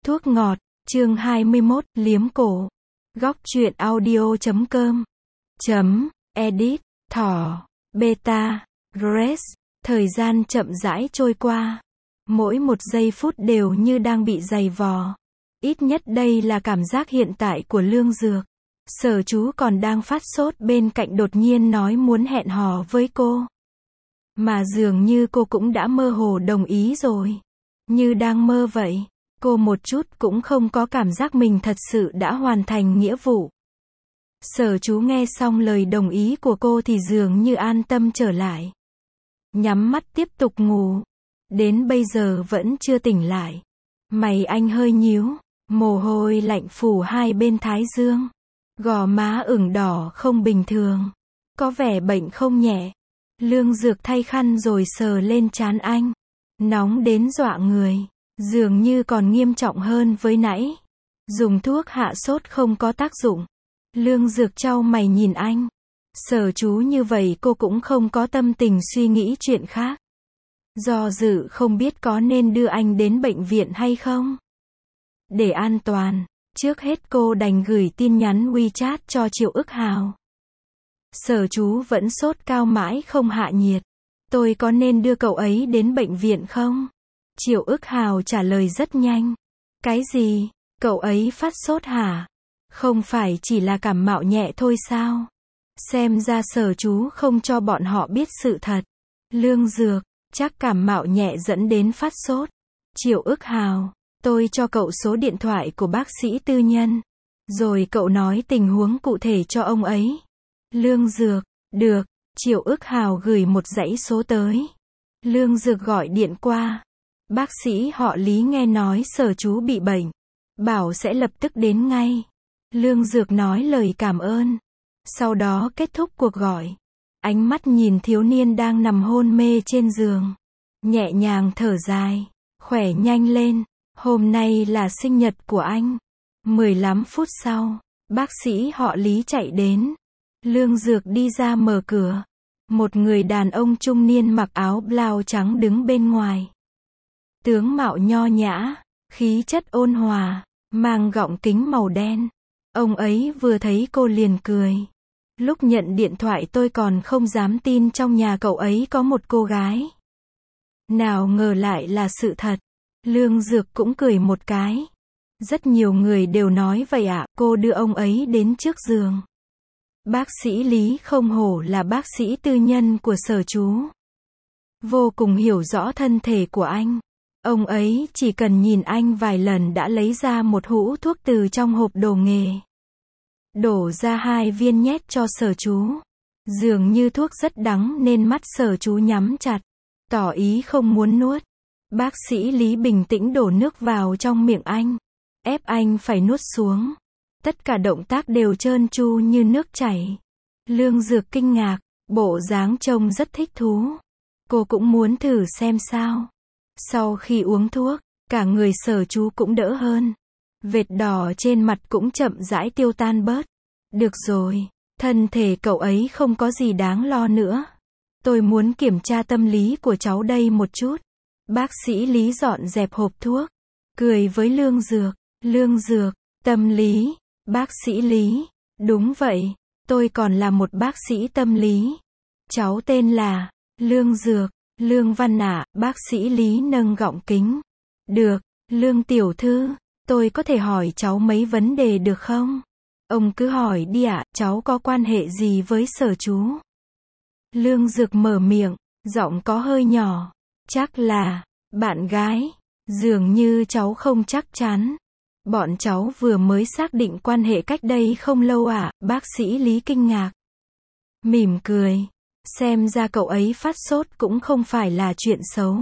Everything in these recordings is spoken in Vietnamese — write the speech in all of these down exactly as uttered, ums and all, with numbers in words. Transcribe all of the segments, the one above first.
Thuốc ngọt, chương hai mươi mốt, liếm cổ. Góc truyện audio chấm com. Chấm, edit, thỏ, beta, res. Thời gian chậm rãi trôi qua. Mỗi một giây phút đều như đang bị giày vò. Ít nhất đây là cảm giác hiện tại của Lương Dược. Sở Chú còn đang phát sốt bên cạnh đột nhiên nói muốn hẹn hò với cô. Mà dường như cô cũng đã mơ hồ đồng ý rồi. Như đang mơ vậy. Cô một chút cũng không có cảm giác mình thật sự đã hoàn thành nghĩa vụ. Sở Chú nghe xong lời đồng ý của cô thì dường như an tâm trở lại. Nhắm mắt tiếp tục ngủ. Đến bây giờ vẫn chưa tỉnh lại. Mày anh hơi nhíu. Mồ hôi lạnh phủ hai bên thái dương. Gò má ửng đỏ không bình thường. Có vẻ bệnh không nhẹ. Lương Dược thay khăn rồi sờ lên trán anh. Nóng đến dọa người. Dường như còn nghiêm trọng hơn với nãy. Dùng thuốc hạ sốt không có tác dụng. Lương Dược chau mày nhìn anh. Sở Chú như vậy cô cũng không có tâm tình suy nghĩ chuyện khác. Do dự không biết có nên đưa anh đến bệnh viện hay không. Để an toàn, trước hết cô đành gửi tin nhắn WeChat cho Triệu Ức Hào. Sở Chú vẫn sốt cao mãi không hạ nhiệt. Tôi có nên đưa cậu ấy đến bệnh viện không? Triệu Ức Hào trả lời rất nhanh. Cái gì? Cậu ấy phát sốt hả? Không phải chỉ là cảm mạo nhẹ thôi sao? Xem ra Sở Chú không cho bọn họ biết sự thật. Lương Dược, chắc cảm mạo nhẹ dẫn đến phát sốt. Triệu Ức Hào, tôi cho cậu số điện thoại của bác sĩ tư nhân. Rồi cậu nói tình huống cụ thể cho ông ấy. Lương Dược, được. Triệu Ức Hào gửi một dãy số tới. Lương Dược gọi điện qua. Bác sĩ họ Lý nghe nói Sở Chú bị bệnh. Bảo sẽ lập tức đến ngay. Lương Dược nói lời cảm ơn. Sau đó kết thúc cuộc gọi. Ánh mắt nhìn thiếu niên đang nằm hôn mê trên giường. Nhẹ nhàng thở dài. Khỏe nhanh lên. Hôm nay là sinh nhật của anh. mười lăm phút sau, bác sĩ họ Lý chạy đến. Lương Dược đi ra mở cửa. Một người đàn ông trung niên mặc áo blau trắng đứng bên ngoài. Tướng mạo nho nhã, khí chất ôn hòa, mang gọng kính màu đen. Ông ấy vừa thấy cô liền cười. Lúc nhận điện thoại tôi còn không dám tin trong nhà cậu ấy có một cô gái. Nào ngờ lại là sự thật. Lương Dược cũng cười một cái. Rất nhiều người đều nói vậy ạ, cô đưa ông ấy đến trước giường. Bác sĩ Lý không hổ là bác sĩ tư nhân của Sở Chú. Vô cùng hiểu rõ thân thể của anh. Ông ấy chỉ cần nhìn anh vài lần đã lấy ra một hũ thuốc từ trong hộp đồ nghề. Đổ ra hai viên nhét cho Sở Chú. Dường như thuốc rất đắng nên mắt Sở Chú nhắm chặt. Tỏ ý không muốn nuốt. Bác sĩ Lý bình tĩnh đổ nước vào trong miệng anh. Ép anh phải nuốt xuống. Tất cả động tác đều trơn tru như nước chảy. Lương Dược kinh ngạc. Bộ dáng trông rất thích thú. Cô cũng muốn thử xem sao. Sau khi uống thuốc, cả người Sở Chú cũng đỡ hơn. Vệt đỏ trên mặt cũng chậm rãi tiêu tan bớt. Được rồi, thân thể cậu ấy không có gì đáng lo nữa. Tôi muốn kiểm tra tâm lý của cháu đây một chút. Bác sĩ Lý dọn dẹp hộp thuốc. Cười với Lương Dược. Lương Dược, tâm lý. Bác sĩ Lý. Đúng vậy, tôi còn là một bác sĩ tâm lý. Cháu tên là Lương Dược. Lương Văn ạ, bác sĩ Lý nâng gọng kính. Được, Lương tiểu thư, tôi có thể hỏi cháu mấy vấn đề được không? Ông cứ hỏi đi ạ, cháu có quan hệ gì với Sở Chú? Lương Dược mở miệng, giọng có hơi nhỏ. Chắc là bạn gái. Dường như cháu không chắc chắn. Bọn cháu vừa mới xác định quan hệ cách đây không lâu ạ, bác sĩ Lý kinh ngạc. Mỉm cười. Xem ra cậu ấy phát sốt cũng không phải là chuyện xấu.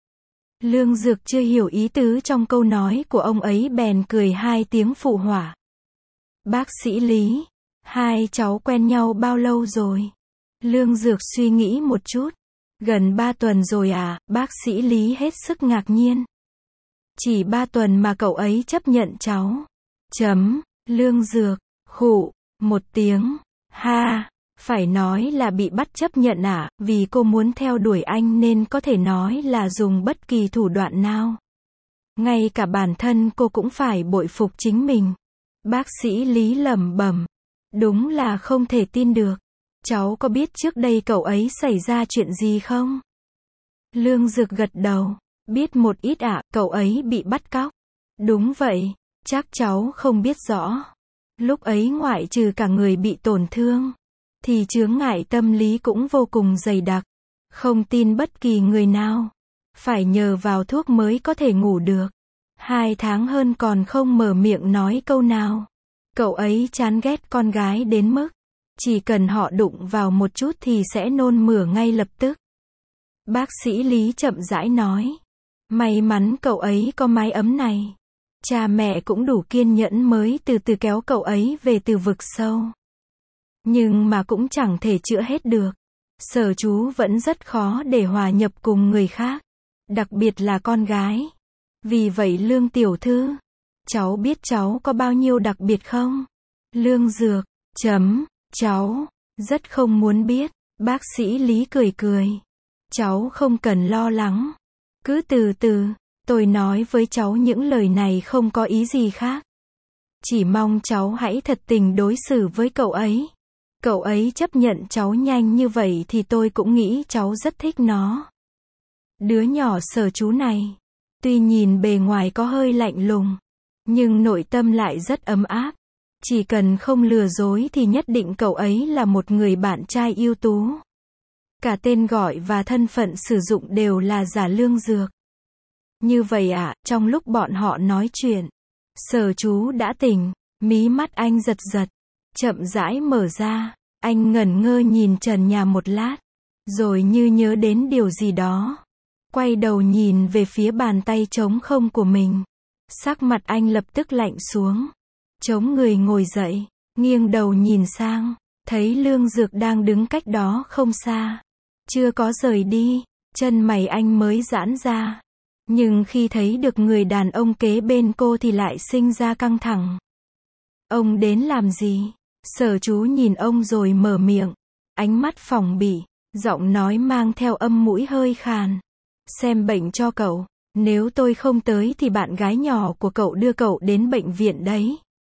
Lương Dược chưa hiểu ý tứ trong câu nói của ông ấy bèn cười hai tiếng phụ họa. Bác sĩ Lý, hai cháu quen nhau bao lâu rồi? Lương Dược suy nghĩ một chút. Gần ba tuần rồi à, bác sĩ Lý hết sức ngạc nhiên. Chỉ ba tuần mà cậu ấy chấp nhận cháu. Chấm, Lương Dược, khụ, một tiếng, ha. Phải nói là bị bắt chấp nhận à, vì cô muốn theo đuổi anh nên có thể nói là dùng bất kỳ thủ đoạn nào. Ngay cả bản thân cô cũng phải bội phục chính mình. Bác sĩ Lý lẩm bẩm. Đúng là không thể tin được. Cháu có biết trước đây cậu ấy xảy ra chuyện gì không? Lương Dược gật đầu. Biết một ít ạ, cậu ấy bị bắt cóc. Đúng vậy, chắc cháu không biết rõ. Lúc ấy ngoại trừ cả người bị tổn thương, thì chướng ngại tâm lý cũng vô cùng dày đặc. Không tin bất kỳ người nào. Phải nhờ vào thuốc mới có thể ngủ được. Hai tháng hơn còn không mở miệng nói câu nào. Cậu ấy chán ghét con gái đến mức chỉ cần họ đụng vào một chút thì sẽ nôn mửa ngay lập tức. Bác sĩ Lý chậm rãi nói. May mắn cậu ấy có mái ấm này. Cha mẹ cũng đủ kiên nhẫn mới từ từ kéo cậu ấy về từ vực sâu. Nhưng mà cũng chẳng thể chữa hết được. Sở chú vẫn rất khó để hòa nhập cùng người khác. Đặc biệt là con gái. Vì vậy Lương tiểu thư, cháu biết cháu có bao nhiêu đặc biệt không? Lương Dược, chấm, cháu, rất không muốn biết. Bác sĩ Lý cười cười. Cháu không cần lo lắng. Cứ từ từ, tôi nói với cháu những lời này không có ý gì khác. Chỉ mong cháu hãy thật tình đối xử với cậu ấy. Cậu ấy chấp nhận cháu nhanh như vậy thì tôi cũng nghĩ cháu rất thích nó. Đứa nhỏ Sở chú này, tuy nhìn bề ngoài có hơi lạnh lùng, nhưng nội tâm lại rất ấm áp. Chỉ cần không lừa dối thì nhất định cậu ấy là một người bạn trai ưu tú. Cả tên gọi và thân phận sử dụng đều là giả Lương Dược. Như vậy ạ, à, trong lúc bọn họ nói chuyện, Sở chú đã tỉnh, mí mắt anh giật giật, chậm rãi mở ra, anh ngẩn ngơ nhìn trần nhà một lát, rồi như nhớ đến điều gì đó, quay đầu nhìn về phía bàn tay trống không của mình. Sắc mặt anh lập tức lạnh xuống, chống người ngồi dậy, nghiêng đầu nhìn sang, thấy Lương Dược đang đứng cách đó không xa, chưa có rời đi, chân mày anh mới giãn ra. Nhưng khi thấy được người đàn ông kế bên cô thì lại sinh ra căng thẳng. Ông đến làm gì? Sở chú nhìn ông rồi mở miệng, ánh mắt phòng bị, giọng nói mang theo âm mũi hơi khàn. Xem bệnh cho cậu, nếu tôi không tới thì bạn gái nhỏ của cậu đưa cậu đến bệnh viện đấy.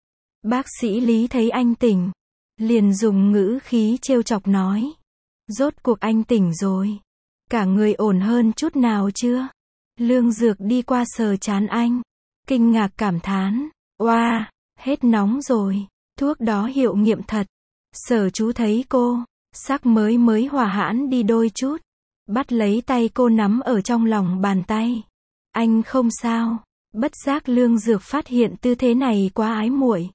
Bác sĩ Lý thấy anh tỉnh, liền dùng ngữ khí trêu chọc nói. Rốt cuộc anh tỉnh rồi. Cả người ổn hơn chút nào chưa? Lương Dược đi qua sờ trán anh, kinh ngạc cảm thán. Oa, wow, hết nóng rồi, thuốc đó hiệu nghiệm thật. Sở chú thấy cô, sắc mới mới hòa hãn đi đôi chút, bắt lấy tay cô nắm ở trong lòng bàn tay. Anh không sao. Bất giác Lương Dược phát hiện tư thế này quá ái muội.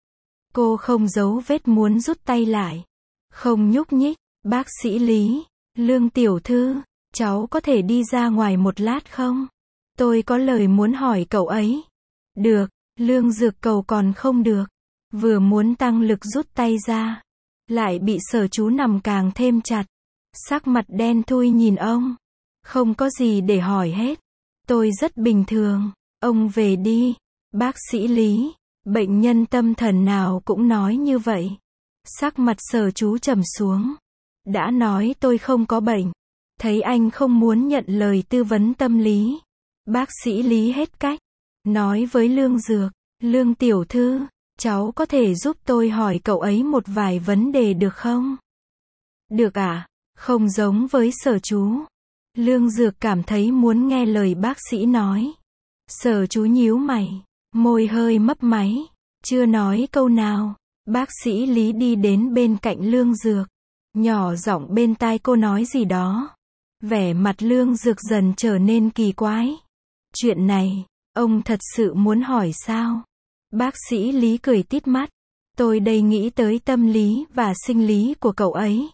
Cô không giấu vết muốn rút tay lại, không nhúc nhích. Bác sĩ Lý, Lương tiểu thư, cháu có thể đi ra ngoài một lát không? Tôi có lời muốn hỏi cậu ấy. Được, Lương Dược cầu còn không được. Vừa muốn tăng lực rút tay ra, lại bị Sở chú nằm càng thêm chặt. Sắc mặt đen thui nhìn ông. Không có gì để hỏi hết. Tôi rất bình thường. Ông về đi. Bác sĩ Lý, bệnh nhân tâm thần nào cũng nói như vậy. Sắc mặt Sở chú trầm xuống. Đã nói tôi không có bệnh. Thấy anh không muốn nhận lời tư vấn tâm lý. Bác sĩ Lý hết cách. Nói với Lương Dược. Lương tiểu thư, cháu có thể giúp tôi hỏi cậu ấy một vài vấn đề được không? Được ạ. À? Không giống với Sở chú. Lương Dược cảm thấy muốn nghe lời bác sĩ nói. Sở chú nhíu mày, môi hơi mấp máy, chưa nói câu nào. Bác sĩ Lý đi đến bên cạnh Lương Dược, nhỏ giọng bên tai cô nói gì đó. Vẻ mặt Lương Dược dần trở nên kỳ quái. Chuyện này, ông thật sự muốn hỏi sao? Bác sĩ Lý cười tít mắt. Tôi đây nghĩ tới tâm lý và sinh lý của cậu ấy.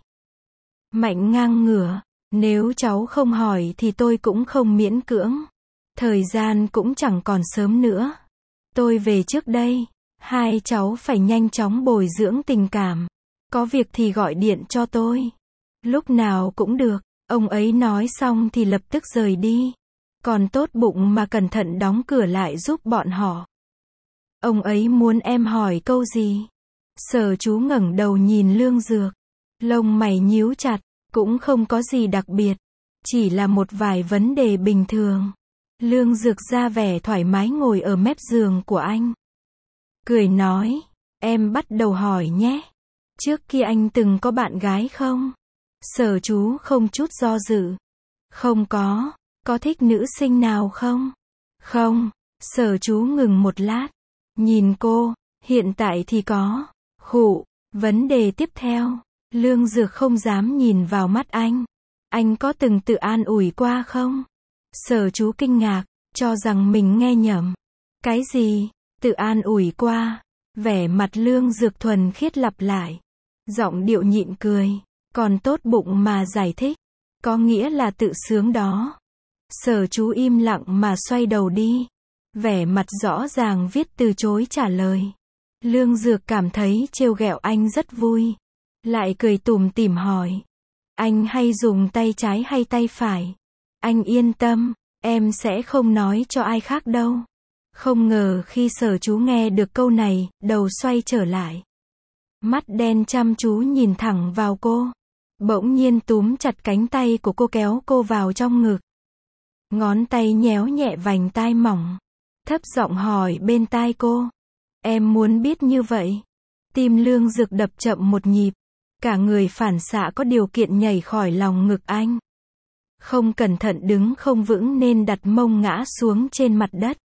Mạnh ngang ngửa. Nếu cháu không hỏi thì tôi cũng không miễn cưỡng. Thời gian cũng chẳng còn sớm nữa. Tôi về trước đây. Hai cháu phải nhanh chóng bồi dưỡng tình cảm. Có việc thì gọi điện cho tôi. Lúc nào cũng được. Ông ấy nói xong thì lập tức rời đi. Còn tốt bụng mà cẩn thận đóng cửa lại giúp bọn họ. Ông ấy muốn em hỏi câu gì? Sở chú ngẩng đầu nhìn Lương Dược. Lông mày nhíu chặt. Cũng không có gì đặc biệt. Chỉ là một vài vấn đề bình thường. Lương Dược ra vẻ thoải mái ngồi ở mép giường của anh. Cười nói, em bắt đầu hỏi nhé. Trước kia anh từng có bạn gái không? Sở Chú không chút do dự. Không có. Có thích nữ sinh nào không? Không. Sở Chú ngừng một lát. Nhìn cô, hiện tại thì có. Khụ. Vấn đề tiếp theo. Lương Dược không dám nhìn vào mắt anh. Anh có từng tự an ủi qua không? Sở Chú kinh ngạc, cho rằng mình nghe nhầm. Cái gì? Tự an ủi qua? Vẻ mặt Lương Dược thuần khiết lặp lại. Giọng điệu nhịn cười. Còn tốt bụng mà giải thích. Có nghĩa là tự sướng đó. Sở Chú im lặng mà xoay đầu đi. Vẻ mặt rõ ràng viết từ chối trả lời. Lương Dược cảm thấy trêu ghẹo anh rất vui. Lại cười tủm tỉm hỏi. Anh hay dùng tay trái hay tay phải? Anh yên tâm, em sẽ không nói cho ai khác đâu. Không ngờ khi Sở Chú nghe được câu này, đầu xoay trở lại. Mắt đen chăm chú nhìn thẳng vào cô. Bỗng nhiên túm chặt cánh tay của cô kéo cô vào trong ngực. Ngón tay nhéo nhẹ vành tai mỏng. Thấp giọng hỏi bên tai cô. Em muốn biết như vậy. Tim Lương Dược đập chậm một nhịp. Cả người phản xạ có điều kiện nhảy khỏi lòng ngực anh. Không cẩn thận đứng không vững nên đặt mông ngã xuống trên mặt đất.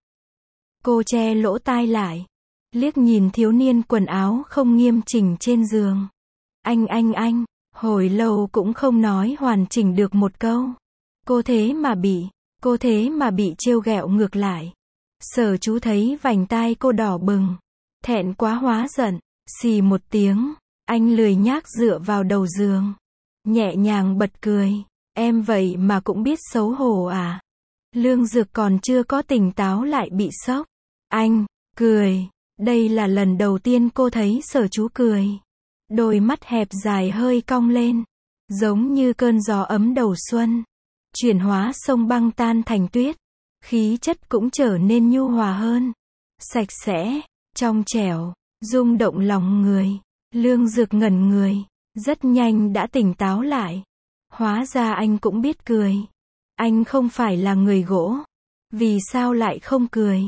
Cô che lỗ tai lại. Liếc nhìn thiếu niên quần áo không nghiêm chỉnh trên giường. Anh anh anh, hồi lâu cũng không nói hoàn chỉnh được một câu. Cô thế mà bị, cô thế mà bị trêu ghẹo ngược lại. Sở Chú thấy vành tai cô đỏ bừng. Thẹn quá hóa giận, xì một tiếng. Anh lười nhác dựa vào đầu giường. Nhẹ nhàng bật cười. Em vậy mà cũng biết xấu hổ à? Lương Dược còn chưa có tỉnh táo lại bị sốc. Anh, cười. Đây là lần đầu tiên cô thấy Sở Chú cười. Đôi mắt hẹp dài hơi cong lên. Giống như cơn gió ấm đầu xuân. Chuyển hóa sông băng tan thành tuyết. Khí chất cũng trở nên nhu hòa hơn. Sạch sẽ, trong trẻo, rung động lòng người. Lương Dược ngẩn người. Rất nhanh đã tỉnh táo lại. Hóa ra anh cũng biết cười. Anh không phải là người gỗ. Vì sao lại không cười?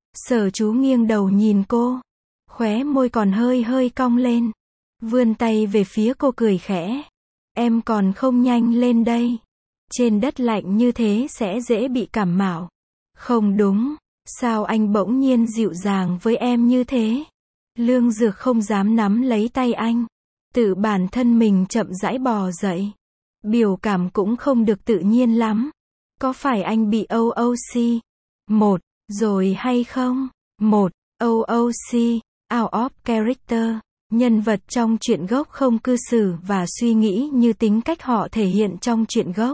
Sở Chú nghiêng đầu nhìn cô. Khóe môi còn hơi hơi cong lên. Vươn tay về phía cô cười khẽ. Em còn không nhanh lên đây. Trên đất lạnh như thế sẽ dễ bị cảm mạo. Không đúng. Sao anh bỗng nhiên dịu dàng với em như thế? Lương Dược không dám nắm lấy tay anh. Tự bản thân mình chậm rãi bò dậy. Biểu cảm cũng không được tự nhiên lắm. Có phải anh bị o o xê? Một, rồi hay không? Một, o o xê, out of character. Nhân vật trong truyện gốc không cư xử và suy nghĩ như tính cách họ thể hiện trong truyện gốc.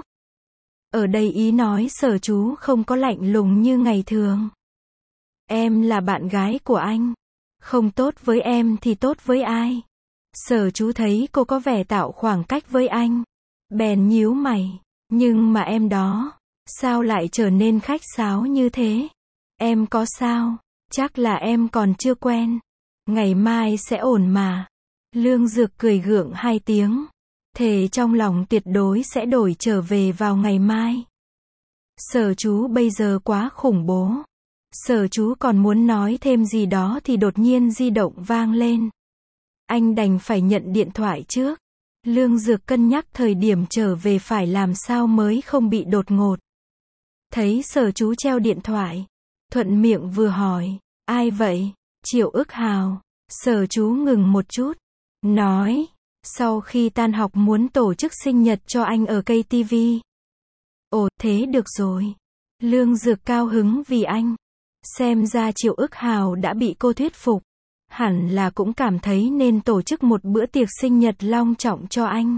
Ở đây ý nói Sở Chú không có lạnh lùng như ngày thường. Em là bạn gái của anh. Không tốt với em thì tốt với ai? Sở Chú thấy cô có vẻ tạo khoảng cách với anh. Bèn nhíu mày. Nhưng mà em đó, sao lại trở nên khách sáo như thế? Em có sao? Chắc là em còn chưa quen. Ngày mai sẽ ổn mà. Lương Dược cười gượng hai tiếng. Thề trong lòng tuyệt đối sẽ đổi trở về vào ngày mai. Sở Chú bây giờ quá khủng bố. Sở Chú còn muốn nói thêm gì đó thì đột nhiên di động vang lên. Anh đành phải nhận điện thoại trước. Lương Dược cân nhắc thời điểm trở về phải làm sao mới không bị đột ngột. Thấy Sở Chú treo điện thoại. Thuận miệng vừa hỏi. Ai vậy? Triệu Ức Hào. Sở Chú ngừng một chút. Nói. Sau khi tan học muốn tổ chức sinh nhật cho anh ở cây ti vi. Ồ, thế được rồi. Lương Dược cao hứng vì anh. Xem ra Triệu Ức Hào đã bị cô thuyết phục. Hẳn là cũng cảm thấy nên tổ chức một bữa tiệc sinh nhật long trọng cho anh.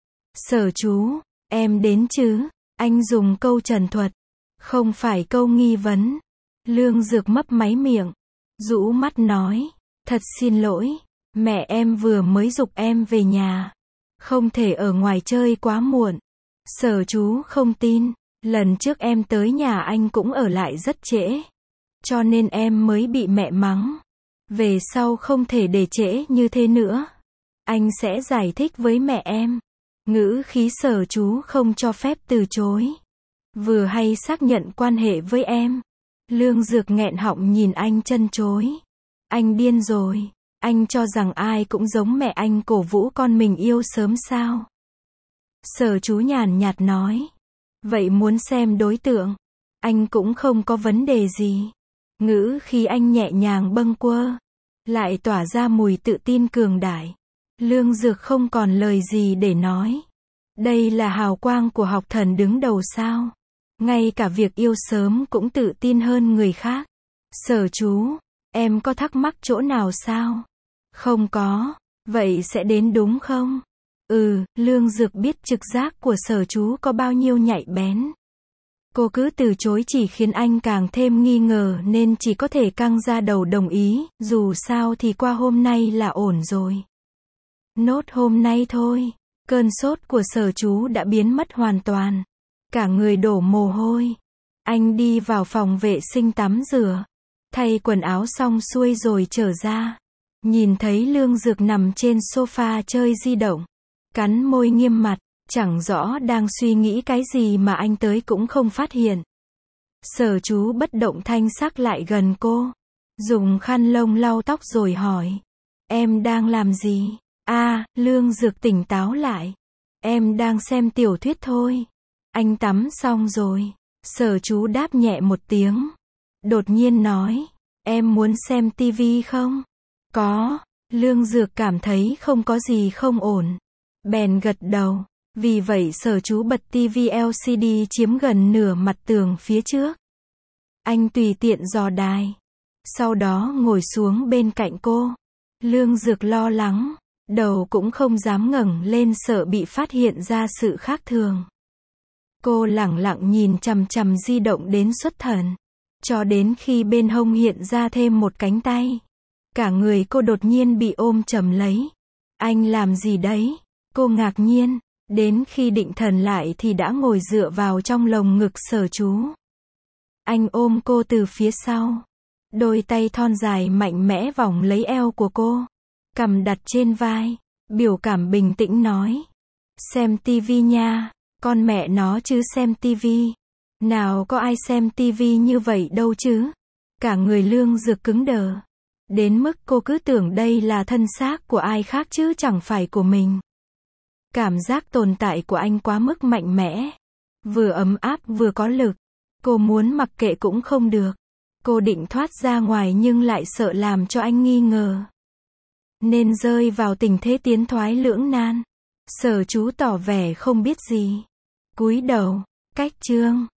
Sở Chú, em đến chứ? Anh dùng câu trần thuật. Không phải câu nghi vấn. Lương Dược mấp máy miệng. Rũ mắt nói. Thật xin lỗi. Mẹ em vừa mới giục em về nhà. Không thể ở ngoài chơi quá muộn. Sở Chú không tin. Lần trước em tới nhà anh cũng ở lại rất trễ. Cho nên em mới bị mẹ mắng. Về sau không thể để trễ như thế nữa. Anh sẽ giải thích với mẹ em. Ngữ khí Sở Chú không cho phép từ chối. Vừa hay xác nhận quan hệ với em. Lương Dược nghẹn họng nhìn anh trân trối. Anh điên rồi. Anh cho rằng ai cũng giống mẹ anh cổ vũ con mình yêu sớm sao? Sở Chú nhàn nhạt nói. Vậy muốn xem đối tượng? Anh cũng không có vấn đề gì. Ngữ khi anh nhẹ nhàng bâng quơ, lại tỏa ra mùi tự tin cường đại. Lương Dược không còn lời gì để nói. Đây là hào quang của học thần đứng đầu sao? Ngay cả việc yêu sớm cũng tự tin hơn người khác. Sở Chú, em có thắc mắc chỗ nào sao? Không có. Vậy sẽ đến đúng không? Ừ, Lương Dược biết trực giác của Sở Chú có bao nhiêu nhạy bén. Cô cứ từ chối chỉ khiến anh càng thêm nghi ngờ nên chỉ có thể căng ra đầu đồng ý, dù sao thì qua hôm nay là ổn rồi. Nốt hôm nay thôi. Cơn sốt của Sở Chú đã biến mất hoàn toàn. Cả người đổ mồ hôi. Anh đi vào phòng vệ sinh tắm rửa. Thay quần áo xong xuôi rồi trở ra. Nhìn thấy Lương Dược nằm trên sofa chơi di động. Cắn môi nghiêm mặt. Chẳng rõ đang suy nghĩ cái gì mà anh tới cũng không phát hiện. Sở Chú bất động thanh sắc lại gần cô. Dùng khăn lông lau tóc rồi hỏi. Em đang làm gì? À, Lương Dược tỉnh táo lại. Em đang xem tiểu thuyết thôi. Anh tắm xong rồi. Sở Chú đáp nhẹ một tiếng. Đột nhiên nói. Em muốn xem tivi không? Có. Lương Dược cảm thấy không có gì không ổn. Bèn gật đầu. Vì vậy Sở Chú bật tivi lờ xê đê chiếm gần nửa mặt tường phía trước. Anh tùy tiện dò đài. Sau đó ngồi xuống bên cạnh cô. Lương Dược lo lắng. Đầu cũng không dám ngẩng lên sợ bị phát hiện ra sự khác thường. Cô lẳng lặng nhìn chằm chằm di động đến xuất thần. Cho đến khi bên hông hiện ra thêm một cánh tay. Cả người cô đột nhiên bị ôm chầm lấy. Anh làm gì đấy? Cô ngạc nhiên. Đến khi định thần lại thì đã ngồi dựa vào trong lồng ngực Sở Chú. Anh ôm cô từ phía sau. Đôi tay thon dài mạnh mẽ vòng lấy eo của cô. Cằm đặt trên vai. Biểu cảm bình tĩnh nói. Xem tivi nha. Con mẹ nó chứ xem tivi. Nào có ai xem tivi như vậy đâu chứ. Cả người Lương Dược cứng đờ. Đến mức cô cứ tưởng đây là thân xác của ai khác chứ chẳng phải của mình. Cảm giác tồn tại của anh quá mức mạnh mẽ. Vừa ấm áp vừa có lực. Cô muốn mặc kệ cũng không được. Cô định thoát ra ngoài nhưng lại sợ làm cho anh nghi ngờ. Nên rơi vào tình thế tiến thoái lưỡng nan. Sở Chú tỏ vẻ không biết gì. Cúi đầu. Cách chương.